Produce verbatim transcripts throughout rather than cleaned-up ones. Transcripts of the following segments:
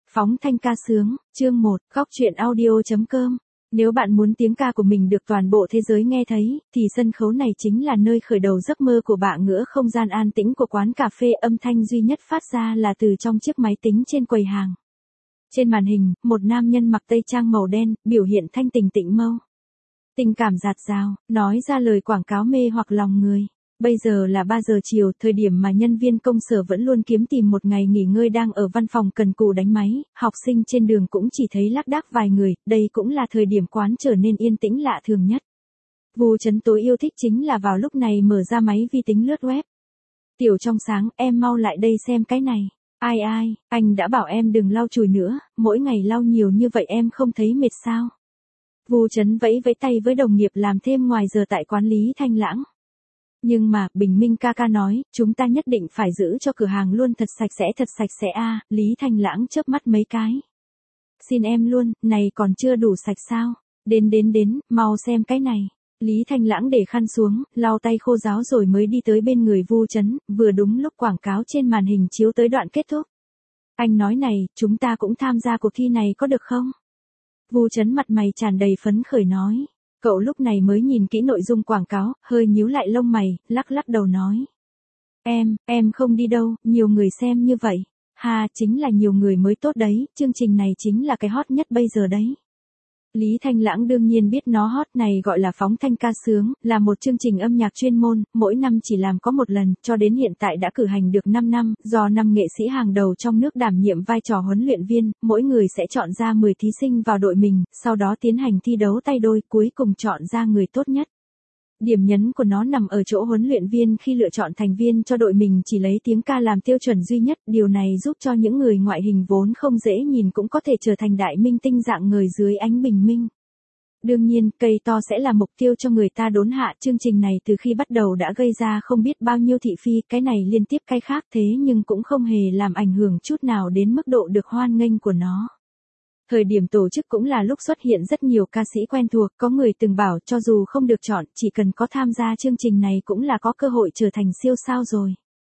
Phóng thanh ca sướng, chương một, góc truyện audio.com. Nếu bạn muốn tiếng ca của mình được toàn bộ thế giới nghe thấy, thì sân khấu này chính là nơi khởi đầu giấc mơ của bạn. Ngỡ không gian an tĩnh của quán cà phê, âm thanh duy nhất phát ra là từ trong chiếc máy tính trên quầy hàng. Trên màn hình, một nam nhân mặc tây trang màu đen, biểu hiện thanh tình tịnh mâu. Tình cảm dạt dào, nói ra lời quảng cáo mê hoặc lòng người. Bây giờ là ba giờ chiều, thời điểm mà nhân viên công sở vẫn luôn kiếm tìm một ngày nghỉ ngơi đang ở văn phòng cần cù đánh máy, học sinh trên đường cũng chỉ thấy lác đác vài người, đây cũng là thời điểm quán trở nên yên tĩnh lạ thường nhất. Vu Chấn tối yêu thích chính là vào lúc này mở ra máy vi tính lướt web. Tiểu trong sáng, em mau lại đây xem cái này. Ai ai, anh đã bảo em đừng lau chùi nữa, mỗi ngày lau nhiều như vậy em không thấy mệt sao? Vu Chấn vẫy vẫy tay với đồng nghiệp làm thêm ngoài giờ tại quán Lý Thanh Lãng. Nhưng mà, Bình Minh ca ca nói, chúng ta nhất định phải giữ cho cửa hàng luôn thật sạch sẽ thật sạch sẽ a. À, Lý Thanh Lãng chớp mắt mấy cái. Xin em luôn, này còn chưa đủ sạch sao? Đến đến đến, mau xem cái này. Lý Thanh Lãng để khăn xuống, lau tay khô ráo rồi mới đi tới bên người Vu Chấn, vừa đúng lúc quảng cáo trên màn hình chiếu tới đoạn kết thúc. Anh nói này, chúng ta cũng tham gia cuộc thi này có được không? Vu Chấn mặt mày tràn đầy phấn khởi nói. Cậu lúc này mới nhìn kỹ nội dung quảng cáo, hơi nhíu lại lông mày, lắc lắc đầu nói. Em, em không đi đâu, nhiều người xem như vậy. Ha, chính là nhiều người mới tốt đấy, chương trình này chính là cái hot nhất bây giờ đấy. Lý Thanh Lãng đương nhiên biết nó hot, này gọi là phóng thanh ca sướng, là một chương trình âm nhạc chuyên môn, mỗi năm chỉ làm có một lần, cho đến hiện tại đã cử hành được năm năm, do năm nghệ sĩ hàng đầu trong nước đảm nhiệm vai trò huấn luyện viên, mỗi người sẽ chọn ra mười thí sinh vào đội mình, sau đó tiến hành thi đấu tay đôi, cuối cùng chọn ra người tốt nhất. Điểm nhấn của nó nằm ở chỗ huấn luyện viên khi lựa chọn thành viên cho đội mình chỉ lấy tiếng ca làm tiêu chuẩn duy nhất, điều này giúp cho những người ngoại hình vốn không dễ nhìn cũng có thể trở thành đại minh tinh dạng người dưới ánh bình minh. Đương nhiên, cây to sẽ là mục tiêu cho người ta đốn hạ, chương trình này từ khi bắt đầu đã gây ra không biết bao nhiêu thị phi, cái này liên tiếp cái khác thế nhưng cũng không hề làm ảnh hưởng chút nào đến mức độ được hoan nghênh của nó. Thời điểm tổ chức cũng là lúc xuất hiện rất nhiều ca sĩ quen thuộc, có người từng bảo cho dù không được chọn, chỉ cần có tham gia chương trình này cũng là có cơ hội trở thành siêu sao rồi.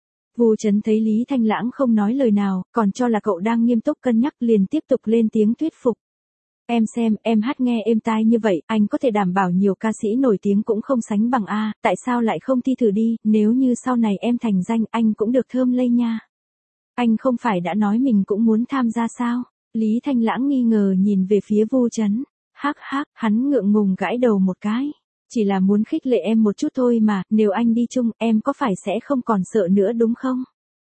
Vu Chấn thấy Lý Thanh Lãng không nói lời nào, còn cho là cậu đang nghiêm túc cân nhắc liền tiếp tục lên tiếng thuyết phục. Em xem, em hát nghe êm tai như vậy, anh có thể đảm bảo nhiều ca sĩ nổi tiếng cũng không sánh bằng a, tại sao lại không thi thử đi, nếu như sau này em thành danh anh cũng được thơm lây nha. Anh không phải đã nói mình cũng muốn tham gia sao? Lý Thanh Lãng nghi ngờ nhìn về phía Vu Chấn. Hắc hắc, hắn ngượng ngùng gãi đầu một cái. Chỉ là muốn khích lệ em một chút thôi mà, nếu anh đi chung, em có phải sẽ không còn sợ nữa đúng không?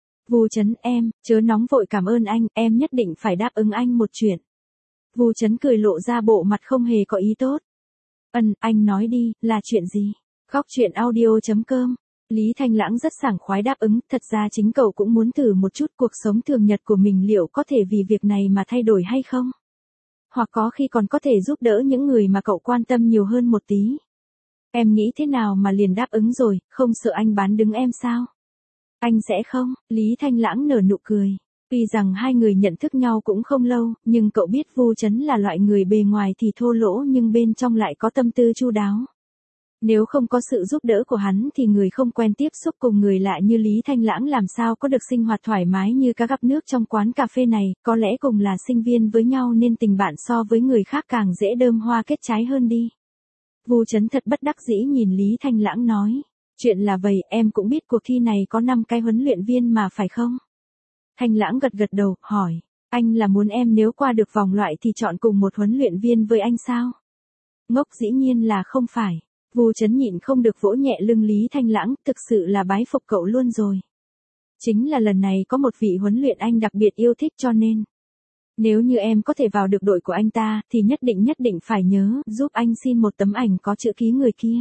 Vu Chấn, em, chớ nóng vội, cảm ơn anh, em nhất định phải đáp ứng anh một chuyện. Vu Chấn cười lộ ra bộ mặt không hề có ý tốt. Ừm, anh nói đi, là chuyện gì? Góc truyện audio.com. Lý Thanh Lãng rất sảng khoái đáp ứng, thật ra chính cậu cũng muốn thử một chút cuộc sống thường nhật của mình liệu có thể vì việc này mà thay đổi hay không? Hoặc có khi còn có thể giúp đỡ những người mà cậu quan tâm nhiều hơn một tí. Em nghĩ thế nào mà liền đáp ứng rồi, không sợ anh bán đứng em sao? Anh sẽ không, Lý Thanh Lãng nở nụ cười. Tuy rằng hai người nhận thức nhau cũng không lâu, nhưng cậu biết Vu Chấn là loại người bề ngoài thì thô lỗ nhưng bên trong lại có tâm tư chu đáo. Nếu không có sự giúp đỡ của hắn thì người không quen tiếp xúc cùng người lạ như Lý Thanh Lãng làm sao có được sinh hoạt thoải mái như cá gặp nước trong quán cà phê này, có lẽ cùng là sinh viên với nhau nên tình bạn so với người khác càng dễ đơm hoa kết trái hơn đi. Vu Chấn thật bất đắc dĩ nhìn Lý Thanh Lãng nói, chuyện là vậy, em cũng biết cuộc thi này có năm cái huấn luyện viên mà phải không? Thanh Lãng gật gật đầu, hỏi, anh là muốn em nếu qua được vòng loại thì chọn cùng một huấn luyện viên với anh sao? Ngốc, dĩ nhiên là không phải. Vu Chấn nhịn không được vỗ nhẹ lưng Lý Thanh Lãng, thực sự là bái phục cậu luôn rồi. Chính là lần này có một vị huấn luyện anh đặc biệt yêu thích cho nên. Nếu như em có thể vào được đội của anh ta, thì nhất định nhất định phải nhớ, giúp anh xin một tấm ảnh có chữ ký người kia.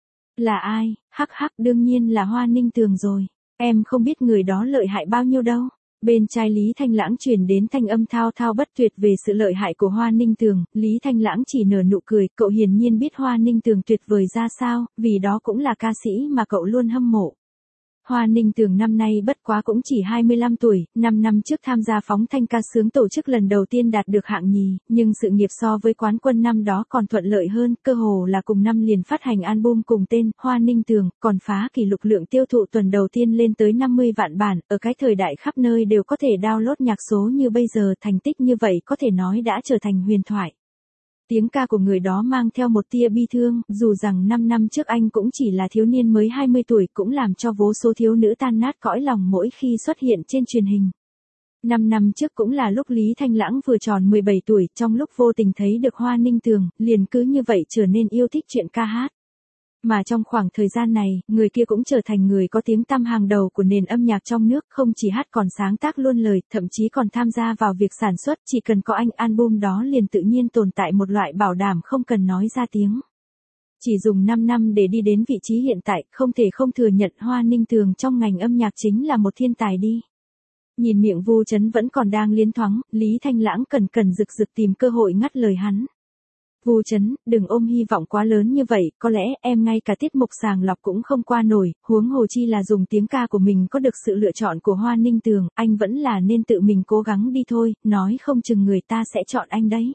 Là ai? Hắc hắc, đương nhiên là Hoa Ninh Tường rồi. Em không biết người đó lợi hại bao nhiêu đâu. Bên trai Lý Thanh Lãng truyền đến thanh âm thao thao bất tuyệt về sự lợi hại của Hoa Ninh Tường, Lý Thanh Lãng chỉ nở nụ cười, cậu hiển nhiên biết Hoa Ninh Tường tuyệt vời ra sao, vì đó cũng là ca sĩ mà cậu luôn hâm mộ. Hoa Ninh Tường năm nay bất quá cũng chỉ hai mươi lăm tuổi, năm năm trước tham gia phóng thanh ca sướng tổ chức lần đầu tiên đạt được hạng nhì, nhưng sự nghiệp so với quán quân năm đó còn thuận lợi hơn, cơ hồ là cùng năm liền phát hành album cùng tên Hoa Ninh Tường, còn phá kỷ lục lượng tiêu thụ tuần đầu tiên lên tới năm mươi vạn bản, ở cái thời đại khắp nơi đều có thể download nhạc số như bây giờ, thành tích như vậy có thể nói đã trở thành huyền thoại. Tiếng ca của người đó mang theo một tia bi thương, dù rằng năm năm trước anh cũng chỉ là thiếu niên mới hai mươi tuổi, cũng làm cho vô số thiếu nữ tan nát cõi lòng mỗi khi xuất hiện trên truyền hình. Năm năm trước cũng là lúc Lý Thanh Lãng vừa tròn mười bảy tuổi, trong lúc vô tình thấy được Hoa Ninh Tường, liền cứ như vậy trở nên yêu thích chuyện ca hát. Mà trong khoảng thời gian này, người kia cũng trở thành người có tiếng tăm hàng đầu của nền âm nhạc trong nước, không chỉ hát còn sáng tác luôn lời, thậm chí còn tham gia vào việc sản xuất, chỉ cần có anh album đó liền tự nhiên tồn tại một loại bảo đảm không cần nói ra tiếng. Chỉ dùng năm năm để đi đến vị trí hiện tại, không thể không thừa nhận Hoa Ninh Tường trong ngành âm nhạc chính là một thiên tài đi. Nhìn miệng Vu Chấn vẫn còn đang liến thoáng, Lý Thanh Lãng cần cần rực rực tìm cơ hội ngắt lời hắn. Vu Chấn, đừng ôm hy vọng quá lớn như vậy, có lẽ em ngay cả tiết mục sàng lọc cũng không qua nổi, huống hồ chi là dùng tiếng ca của mình có được sự lựa chọn của Hoa Ninh Tường, anh vẫn là nên tự mình cố gắng đi thôi, nói không chừng người ta sẽ chọn anh đấy.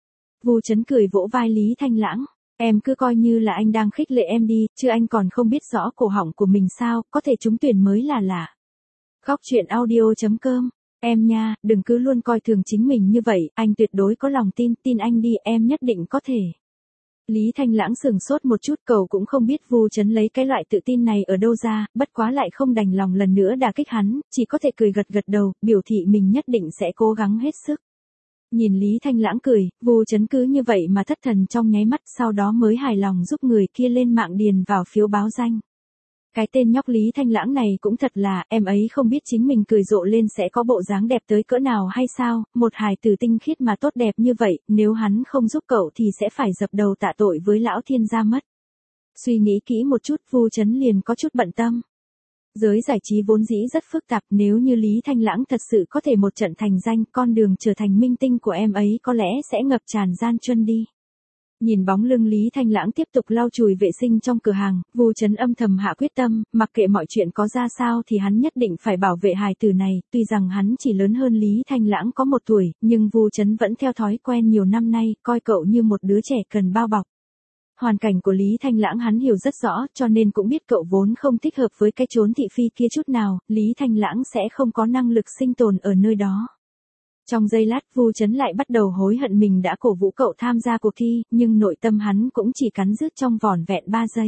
Vu Chấn cười vỗ vai Lý Thanh Lãng, em cứ coi như là anh đang khích lệ em đi, chứ anh còn không biết rõ cổ họng của mình sao, có thể trúng tuyển mới là lạ. Góc chuyện audio chấm com. Em nha, đừng cứ luôn coi thường chính mình như vậy, anh tuyệt đối có lòng tin, tin anh đi, em nhất định có thể. Lý Thanh Lãng sừng sốt một chút, cậu cũng không biết Vu Chấn lấy cái loại tự tin này ở đâu ra, bất quá lại không đành lòng lần nữa đả kích hắn, chỉ có thể cười gật gật đầu, biểu thị mình nhất định sẽ cố gắng hết sức. Nhìn Lý Thanh Lãng cười, Vu Chấn cứ như vậy mà thất thần trong nháy mắt, sau đó mới hài lòng giúp người kia lên mạng điền vào phiếu báo danh. Cái tên nhóc Lý Thanh Lãng này cũng thật là, em ấy không biết chính mình cười rộ lên sẽ có bộ dáng đẹp tới cỡ nào hay sao, một hài tử tinh khiết mà tốt đẹp như vậy, nếu hắn không giúp cậu thì sẽ phải dập đầu tạ tội với lão thiên gia mất. Suy nghĩ kỹ một chút, Vu Chấn liền có chút bận tâm. Giới giải trí vốn dĩ rất phức tạp, nếu như Lý Thanh Lãng thật sự có thể một trận thành danh, con đường trở thành minh tinh của em ấy có lẽ sẽ ngập tràn gian truân đi. Nhìn bóng lưng Lý Thanh Lãng tiếp tục lau chùi vệ sinh trong cửa hàng, Vu Chấn âm thầm hạ quyết tâm, mặc kệ mọi chuyện có ra sao thì hắn nhất định phải bảo vệ hài tử này, tuy rằng hắn chỉ lớn hơn Lý Thanh Lãng có một tuổi, nhưng Vu Chấn vẫn theo thói quen nhiều năm nay, coi cậu như một đứa trẻ cần bao bọc. Hoàn cảnh của Lý Thanh Lãng hắn hiểu rất rõ, cho nên cũng biết cậu vốn không thích hợp với cái chốn thị phi kia chút nào, Lý Thanh Lãng sẽ không có năng lực sinh tồn ở nơi đó. Trong giây lát, Vu Chấn lại bắt đầu hối hận mình đã cổ vũ cậu tham gia cuộc thi, nhưng nội tâm hắn cũng chỉ cắn rứt trong vỏn vẹn ba giây.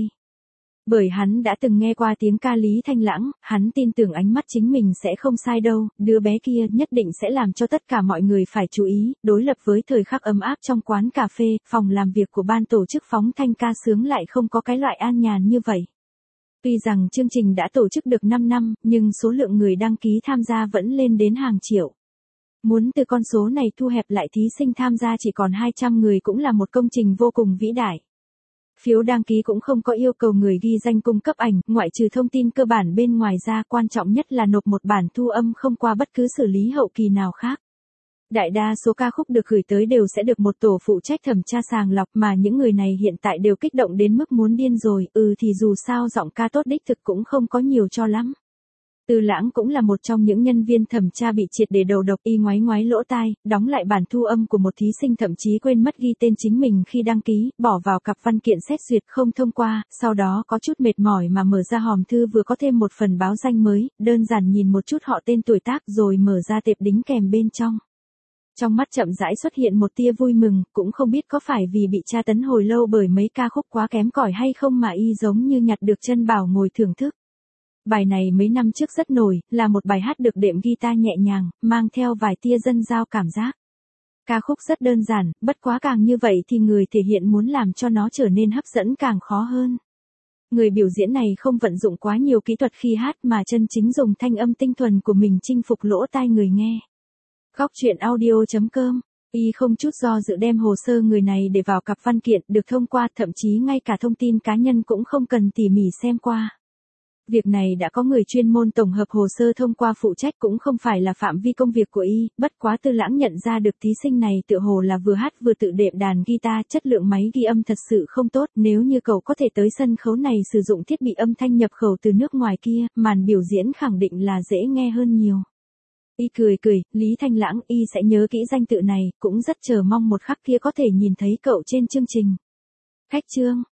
Bởi hắn đã từng nghe qua tiếng ca Lý Thanh Lãng, hắn tin tưởng ánh mắt chính mình sẽ không sai đâu, đứa bé kia nhất định sẽ làm cho tất cả mọi người phải chú ý, đối lập với thời khắc ấm áp trong quán cà phê, phòng làm việc của ban tổ chức phóng thanh ca sướng lại không có cái loại an nhàn như vậy. Tuy rằng chương trình đã tổ chức được năm năm, nhưng số lượng người đăng ký tham gia vẫn lên đến hàng triệu. Muốn từ con số này thu hẹp lại thí sinh tham gia chỉ còn hai trăm người cũng là một công trình vô cùng vĩ đại. Phiếu đăng ký cũng không có yêu cầu người ghi danh cung cấp ảnh, ngoại trừ thông tin cơ bản bên ngoài ra, quan trọng nhất là nộp một bản thu âm không qua bất cứ xử lý hậu kỳ nào khác. Đại đa số ca khúc được gửi tới đều sẽ được một tổ phụ trách thẩm tra sàng lọc, mà những người này hiện tại đều kích động đến mức muốn điên rồi, ừ thì dù sao giọng ca tốt đích thực cũng không có nhiều cho lắm. Từ Lãng cũng là một trong những nhân viên thẩm tra bị triệt để đầu độc, y ngoái ngoái lỗ tai, đóng lại bản thu âm của một thí sinh thậm chí quên mất ghi tên chính mình khi đăng ký, bỏ vào cặp văn kiện xét duyệt không thông qua, sau đó có chút mệt mỏi mà mở ra hòm thư vừa có thêm một phần báo danh mới, đơn giản nhìn một chút họ tên tuổi tác rồi mở ra tệp đính kèm bên trong. Trong mắt chậm rãi xuất hiện một tia vui mừng, cũng không biết có phải vì bị tra tấn hồi lâu bởi mấy ca khúc quá kém cỏi hay không mà y giống như nhặt được chân bảo ngồi thưởng thức. Bài này mấy năm trước rất nổi, là một bài hát được đệm guitar nhẹ nhàng, mang theo vài tia dân giao cảm giác. Ca khúc rất đơn giản, bất quá càng như vậy thì người thể hiện muốn làm cho nó trở nên hấp dẫn càng khó hơn. Người biểu diễn này không vận dụng quá nhiều kỹ thuật khi hát mà chân chính dùng thanh âm tinh thuần của mình chinh phục lỗ tai người nghe. Góc chuyện audio chấm com, y không chút do dự đem hồ sơ người này để vào cặp văn kiện, được thông qua, thậm chí ngay cả thông tin cá nhân cũng không cần tỉ mỉ xem qua. Việc này đã có người chuyên môn tổng hợp hồ sơ thông qua phụ trách cũng không phải là phạm vi công việc của y, bất quá Tư Lãng nhận ra được thí sinh này tựa hồ là vừa hát vừa tự đệm đàn guitar, chất lượng máy ghi âm thật sự không tốt, nếu như cậu có thể tới sân khấu này sử dụng thiết bị âm thanh nhập khẩu từ nước ngoài kia, màn biểu diễn khẳng định là dễ nghe hơn nhiều. Y cười cười, Lý Thanh Lãng, y sẽ nhớ kỹ danh tự này, cũng rất chờ mong một khắc kia có thể nhìn thấy cậu trên chương trình. Khách trương